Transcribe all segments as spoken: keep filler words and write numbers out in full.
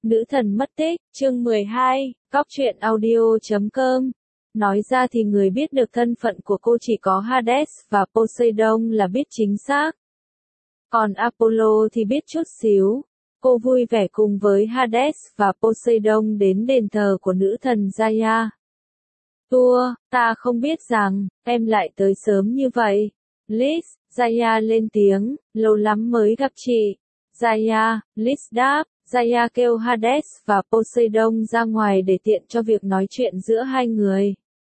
Nữ thần mất tích, chương mười hai, Cóc truyện audio chấm com. Nói ra thì người biết được thân phận của cô chỉ có Hades và Poseidon là biết chính xác. Còn Apollo thì biết chút xíu. Cô vui vẻ cùng với Hades và Poseidon đến đền thờ của nữ thần Gaia. Tua, ta không biết rằng, em lại tới sớm như vậy. Liz, Gaia lên tiếng, lâu lắm mới gặp chị. Gaia, Liz đáp. Gaia kêu Hades và Poseidon ra ngoài để tiện cho việc nói chuyện giữa hai người.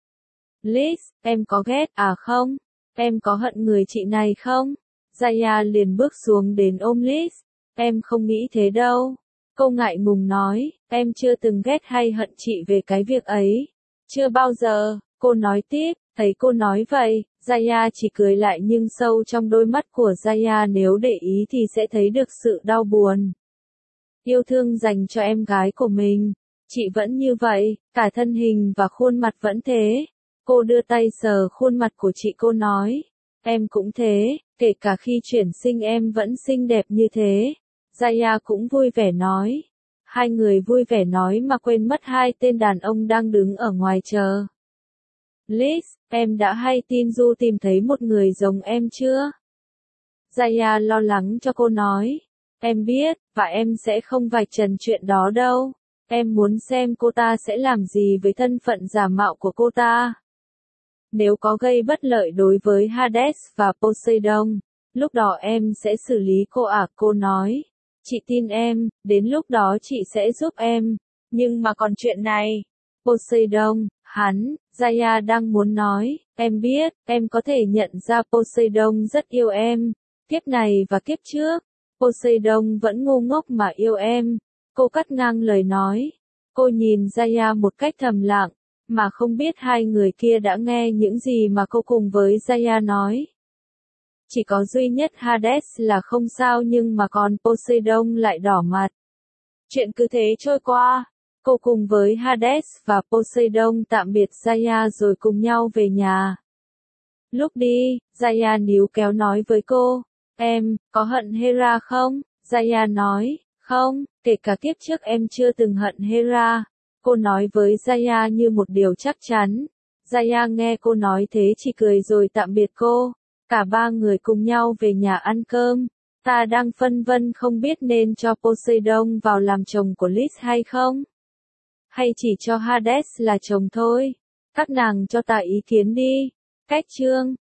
Liz, em có ghét à không? Em có hận người chị này không? Gaia liền bước xuống đến ôm Liz. Em không nghĩ thế đâu. Cô ngại ngùng nói, em chưa từng ghét hay hận chị về cái việc ấy. Chưa bao giờ, cô nói tiếp, thấy cô nói vậy, Gaia chỉ cười lại nhưng sâu trong đôi mắt của Gaia nếu để ý thì sẽ thấy được sự đau buồn. Yêu thương dành cho em gái của mình. Chị vẫn như vậy, cả thân hình và khuôn mặt vẫn thế. Cô đưa tay sờ khuôn mặt của chị, cô nói. Em cũng thế, kể cả khi chuyển sinh em vẫn xinh đẹp như thế. Gaia cũng vui vẻ nói. Hai người vui vẻ nói mà quên mất hai tên đàn ông đang đứng ở ngoài chờ. Liz, em đã hay tin Du tìm thấy một người giống em chưa? Gaia lo lắng cho cô nói. Em biết, và em sẽ không vạch trần chuyện đó đâu. Em muốn xem cô ta sẽ làm gì với thân phận giả mạo của cô ta. Nếu có gây bất lợi đối với Hades và Poseidon, lúc đó em sẽ xử lý cô ạ, cô nói. Chị tin em, đến lúc đó chị sẽ giúp em. Nhưng mà còn chuyện này, Poseidon, hắn, Gaia đang muốn nói, em biết, em có thể nhận ra Poseidon rất yêu em, kiếp này và kiếp trước. Poseidon vẫn ngu ngốc mà yêu em. Cô cắt ngang lời nói. Cô nhìn Gaia một cách thầm lặng, mà không biết hai người kia đã nghe những gì mà cô cùng với Gaia nói. Chỉ có duy nhất Hades là không sao nhưng mà còn Poseidon lại đỏ mặt. Chuyện cứ thế trôi qua. Cô cùng với Hades và Poseidon tạm biệt Gaia rồi cùng nhau về nhà. Lúc đi, Gaia níu kéo nói với cô. Em, có hận Hera không? Gaia nói, không, kể cả kiếp trước em chưa từng hận Hera. Cô nói với Gaia như một điều chắc chắn. Gaia nghe cô nói thế chỉ cười rồi tạm biệt cô. Cả ba người cùng nhau về nhà ăn cơm. Ta đang phân vân không biết nên cho Poseidon vào làm chồng của Liz hay không? Hay chỉ cho Hades là chồng thôi? Các nàng cho ta ý kiến đi. Cách chương